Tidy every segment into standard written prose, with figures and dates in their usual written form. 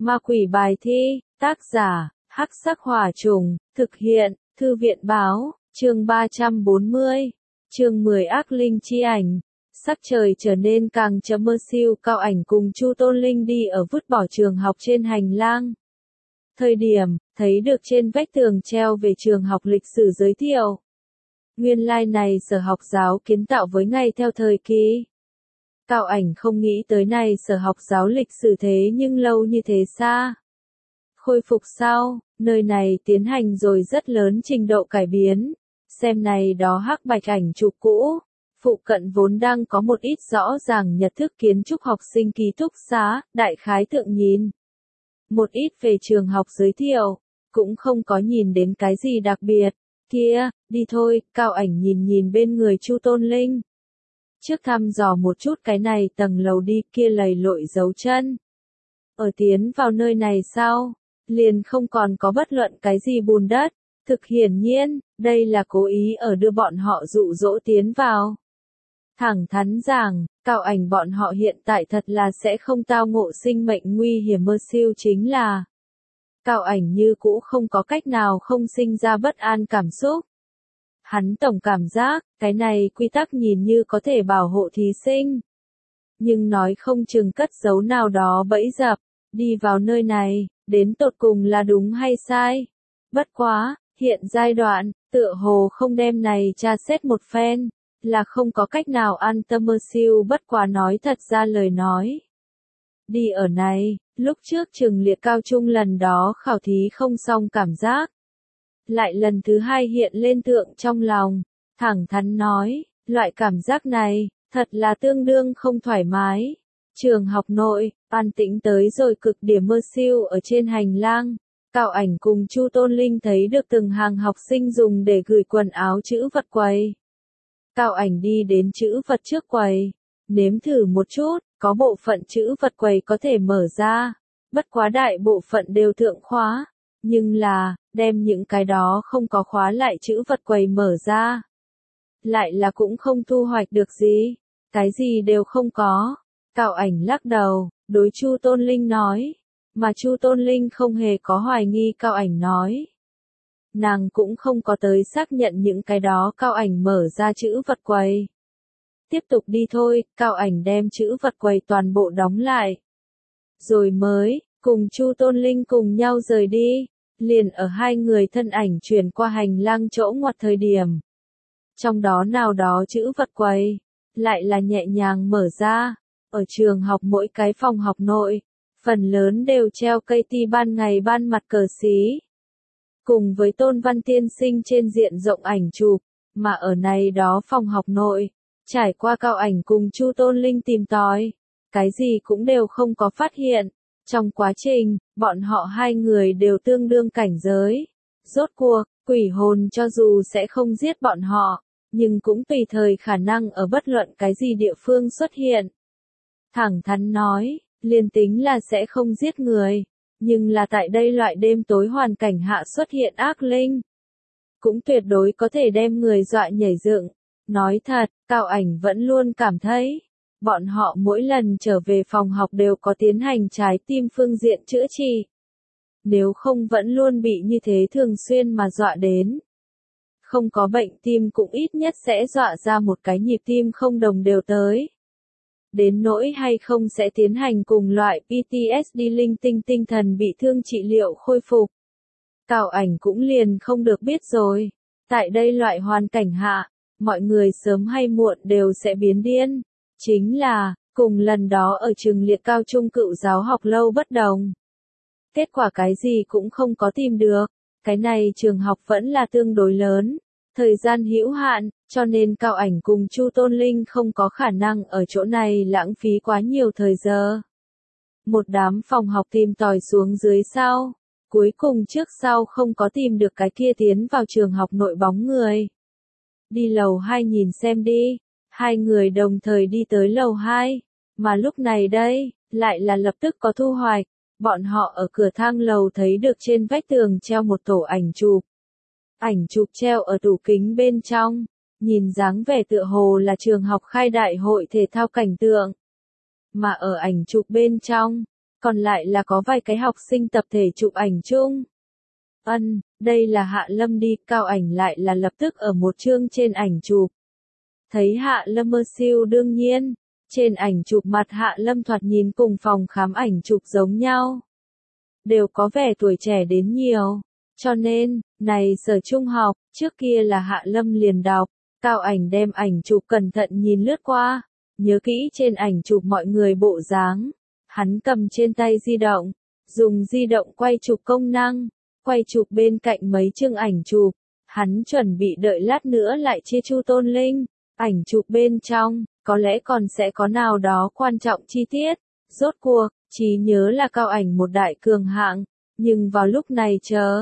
Ma quỷ bài thi, tác giả, Hắc Sắc Hỏa Trùng, thực hiện, Thư viện báo, chương 340, chương 10 ác linh chi ảnh. Sắc trời trở nên càng chấm mơ siêu, Cao Ảnh cùng Chu Tôn Linh đi ở vứt bỏ trường học trên hành lang. Thời điểm, thấy được trên vách tường treo về trường học lịch sử giới thiệu. Nguyên lai này sở học giáo kiến tạo với ngày theo thời kỳ. Cao Ảnh không nghĩ tới này sở học giáo lịch sử thế nhưng lâu như thế xa. Khôi phục sau, nơi này tiến hành rồi rất lớn trình độ cải biến. Xem này đó hắc bạch ảnh chụp cũ. Phụ cận vốn đang có một ít rõ ràng nhận thức kiến trúc học sinh ký túc xá, đại khái thượng nhìn. Một ít về trường học giới thiệu, cũng không có nhìn đến cái gì đặc biệt. Kia, đi thôi, Cao Ảnh nhìn bên người Chu Tôn Linh. Trước thăm dò một chút cái này tầng lầu đi, kia lầy lội dấu chân. Ở tiến vào nơi này sau, liền không còn có bất luận cái gì bùn đất. Thực hiển nhiên, đây là cố ý ở đưa bọn họ dụ dỗ tiến vào. Thẳng thắn rằng, Cao Ảnh bọn họ hiện tại thật là sẽ không tao ngộ sinh mệnh nguy hiểm mơ siêu chính là. Cao Ảnh như cũ không có cách nào không sinh ra bất an cảm xúc. Hắn tổng cảm giác, cái này quy tắc nhìn như có thể bảo hộ thí sinh. Nhưng nói không chừng cất giấu nào đó bẫy dập, đi vào nơi này, đến tột cùng là đúng hay sai. Bất quá, hiện giai đoạn, tựa hồ không đem này tra xét một phen, là không có cách nào an tâm mơ siêu bất quá nói thật ra lời nói. Đi ở này, lúc trước trường liệt cao trung lần đó khảo thí không xong cảm giác. Lại lần thứ hai hiện lên tượng trong lòng, thẳng thắn nói, loại cảm giác này, thật là tương đương không thoải mái. Trường học nội, an tĩnh tới rồi cực điểm mơ siêu ở trên hành lang. Cao Ảnh cùng Chu Tôn Linh thấy được từng hàng học sinh dùng để gửi quần áo chữ vật quầy. Cao Ảnh đi đến chữ vật trước quầy, nếm thử một chút, có bộ phận chữ vật quầy có thể mở ra, bất quá đại bộ phận đều thượng khóa, nhưng là, đem những cái đó không có khóa lại chữ vật quầy mở ra. Lại là cũng không thu hoạch được gì, cái gì đều không có. Cao Ảnh lắc đầu, đối Chu Tôn Linh nói, mà Chu Tôn Linh không hề có hoài nghi Cao Ảnh nói. Nàng cũng không có tới xác nhận những cái đó Cao Ảnh mở ra chữ vật quầy. Tiếp tục đi thôi, Cao Ảnh đem chữ vật quầy toàn bộ đóng lại. Rồi mới, cùng Chu Tôn Linh cùng nhau rời đi, liền ở hai người thân ảnh chuyển qua hành lang chỗ ngoặt thời điểm. Trong đó nào đó chữ vật quầy, lại là nhẹ nhàng mở ra, ở trường học mỗi cái phòng học nội, phần lớn đều treo cây ti ban ngày ban mặt cờ xí. Cùng với Tôn Văn Tiên Sinh trên diện rộng ảnh chụp, mà ở này đó phòng học nội, trải qua Cao Ảnh cùng Chu Tôn Linh tìm tòi, cái gì cũng đều không có phát hiện. Trong quá trình, bọn họ hai người đều tương đương cảnh giới. Rốt cuộc, quỷ hồn cho dù sẽ không giết bọn họ, nhưng cũng tùy thời khả năng ở bất luận cái gì địa phương xuất hiện. Thẳng thắn nói, liền tính là sẽ không giết người, nhưng là tại đây loại đêm tối hoàn cảnh hạ xuất hiện ác linh, cũng tuyệt đối có thể đem người dọa nhảy dựng. Nói thật, Cao Ảnh vẫn luôn cảm thấy, bọn họ mỗi lần trở về phòng học đều có tiến hành trái tim phương diện chữa trị. Nếu không vẫn luôn bị như thế thường xuyên mà dọa đến. Không có bệnh tim cũng ít nhất sẽ dọa ra một cái nhịp tim không đồng đều tới. Đến nỗi hay không sẽ tiến hành cùng loại PTSD linh tinh tinh thần bị thương trị liệu khôi phục. Cao Ảnh cũng liền không được biết rồi. Tại đây loại hoàn cảnh hạ, mọi người sớm hay muộn đều sẽ biến điên. Chính là, cùng lần đó ở trường liệt cao trung cựu giáo học lâu bất đồng. Kết quả cái gì cũng không có tìm được. Cái này trường học vẫn là tương đối lớn. Thời gian hữu hạn, cho nên Cao Ảnh cùng Chu Tôn Linh không có khả năng ở chỗ này lãng phí quá nhiều thời giờ. Một đám phòng học tìm tòi xuống dưới sau. Cuối cùng trước sau không có tìm được cái kia tiến vào trường học nội bóng người. Đi lầu 2 nhìn xem đi. Hai người đồng thời đi tới lầu 2. Mà lúc này đây, lại là lập tức có thu hoạch. Bọn họ ở cửa thang lầu thấy được trên vách tường treo một tổ ảnh chụp. Ảnh chụp treo ở tủ kính bên trong. Nhìn dáng vẻ tựa hồ là trường học khai đại hội thể thao cảnh tượng. Mà ở ảnh chụp bên trong, còn lại là có vài cái học sinh tập thể chụp ảnh chung. Đây là Hạ Lâm đi, Cao Ảnh lại là lập tức ở một chương trên ảnh chụp. Thấy Hạ Lâm mơ siêu đương nhiên, trên ảnh chụp mặt Hạ Lâm thoạt nhìn cùng phòng khám ảnh chụp giống nhau. Đều có vẻ tuổi trẻ đến nhiều, cho nên, này sở trung học, trước kia là Hạ Lâm liền đọc, Cao Ảnh đem ảnh chụp cẩn thận nhìn lướt qua, nhớ kỹ trên ảnh chụp mọi người bộ dáng, hắn cầm trên tay di động, dùng di động quay chụp công năng, quay chụp bên cạnh mấy chương ảnh chụp, hắn chuẩn bị đợi lát nữa lại chia Chu Tôn Linh, ảnh chụp bên trong, có lẽ còn sẽ có nào đó quan trọng chi tiết, rốt cuộc, trí nhớ là Cao Ảnh một đại cường hạng, nhưng vào lúc này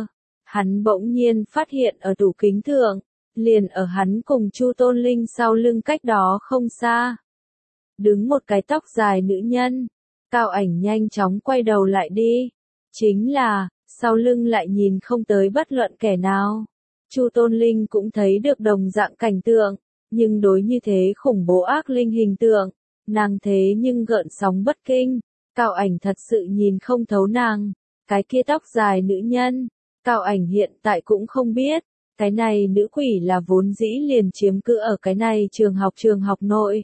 hắn bỗng nhiên phát hiện ở tủ kính thượng, liền ở hắn cùng Chu Tôn Linh sau lưng cách đó không xa. Đứng một cái tóc dài nữ nhân, Cao Ảnh nhanh chóng quay đầu lại đi, chính là, sau lưng lại nhìn không tới bất luận kẻ nào. Chu Tôn Linh cũng thấy được đồng dạng cảnh tượng, nhưng đối như thế khủng bố ác linh hình tượng, nàng thế nhưng gợn sóng bất kinh, Cao Ảnh thật sự nhìn không thấu nàng, cái kia tóc dài nữ nhân, Cao Ảnh hiện tại cũng không biết, cái này nữ quỷ là vốn dĩ liền chiếm cư ở cái này trường học nội.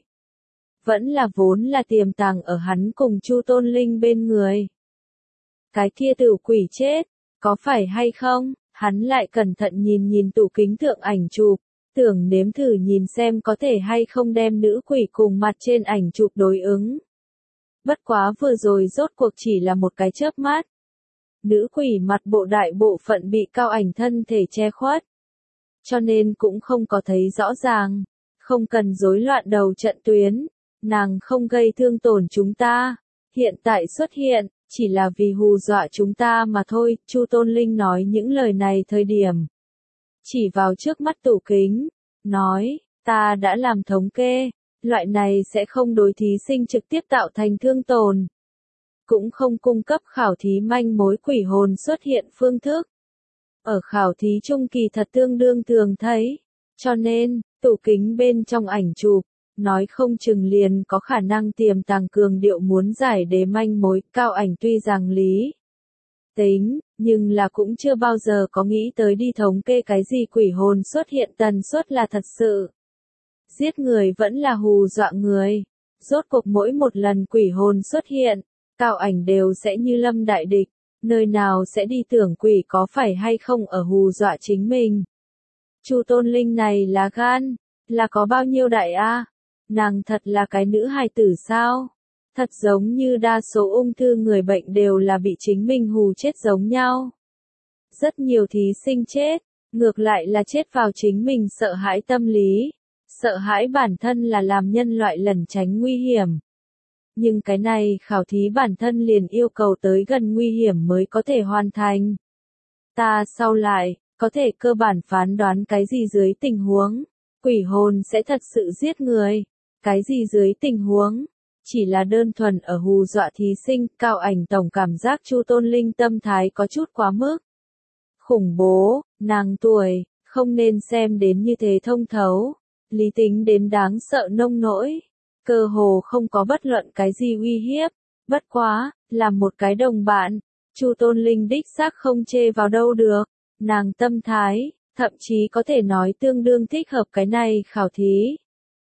Vẫn là vốn là tiềm tàng ở hắn cùng Chu Tôn Linh bên người. Cái kia tử quỷ chết, có phải hay không? Hắn lại cẩn thận nhìn tủ kính thượng ảnh chụp, tưởng nếm thử nhìn xem có thể hay không đem nữ quỷ cùng mặt trên ảnh chụp đối ứng. Bất quá vừa rồi rốt cuộc chỉ là một cái chớp mắt. Nữ quỷ mặt bộ đại bộ phận bị Cao Ảnh thân thể che khuất, cho nên cũng không có thấy rõ ràng, không cần rối loạn đầu trận tuyến, nàng không gây thương tổn chúng ta, hiện tại xuất hiện, chỉ là vì hù dọa chúng ta mà thôi, Chu Tôn Linh nói những lời này thời điểm. Chỉ vào trước mắt tủ kính, nói, ta đã làm thống kê, loại này sẽ không đối thí sinh trực tiếp tạo thành thương tổn. Cũng không cung cấp khảo thí manh mối quỷ hồn xuất hiện phương thức. Ở khảo thí trung kỳ thật tương đương thường thấy, cho nên, tủ kính bên trong ảnh chụp, nói không chừng liền có khả năng tiềm tàng cường điệu muốn giải đế manh mối. Cao Ảnh tuy rằng lý tính, nhưng là cũng chưa bao giờ có nghĩ tới đi thống kê cái gì quỷ hồn xuất hiện tần suất là thật sự. Giết người vẫn là hù dọa người. Rốt cuộc mỗi một lần quỷ hồn xuất hiện, Cao Ảnh đều sẽ như lâm đại địch, nơi nào sẽ đi tưởng quỷ có phải hay không ở hù dọa chính mình. Chu Tôn Linh này là gan, là có bao nhiêu đại a? Nàng thật là cái nữ hài tử sao? Thật giống như đa số ung thư người bệnh đều là bị chính mình hù chết giống nhau. Rất nhiều thí sinh chết, ngược lại là chết vào chính mình sợ hãi tâm lý, sợ hãi bản thân là làm nhân loại lẩn tránh nguy hiểm. Nhưng cái này khảo thí bản thân liền yêu cầu tới gần nguy hiểm mới có thể hoàn thành. Ta sau lại, có thể cơ bản phán đoán cái gì dưới tình huống, quỷ hồn sẽ thật sự giết người, cái gì dưới tình huống, chỉ là đơn thuần ở hù dọa thí sinh. Cao Ảnh tổng cảm giác Chu Tôn Linh tâm thái có chút quá mức. Khủng bố, nàng tuổi, không nên xem đến như thế thông thấu, lý tính đến đáng sợ nông nỗi, cơ hồ không có bất luận cái gì uy hiếp, bất quá, làm một cái đồng bạn, Chu Tôn Linh đích xác không chê vào đâu được, nàng tâm thái, thậm chí có thể nói tương đương thích hợp cái này khảo thí.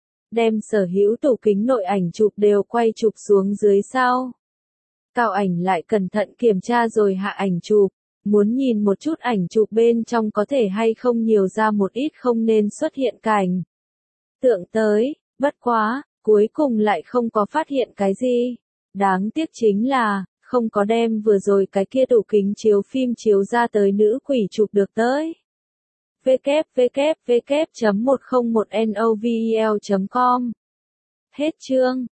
Đem sở hữu tủ kính nội ảnh chụp đều quay chụp xuống dưới sau. Cao Ảnh lại cẩn thận kiểm tra rồi hạ ảnh chụp, muốn nhìn một chút ảnh chụp bên trong có thể hay không nhiều ra một ít không nên xuất hiện cảnh tượng tới, bất quá, cuối cùng lại không có phát hiện cái gì. Đáng tiếc chính là, không có đem vừa rồi cái kia tủ kính chiếu phim chiếu ra tới nữ quỷ chụp được tới. www.101novel.com Hết chương.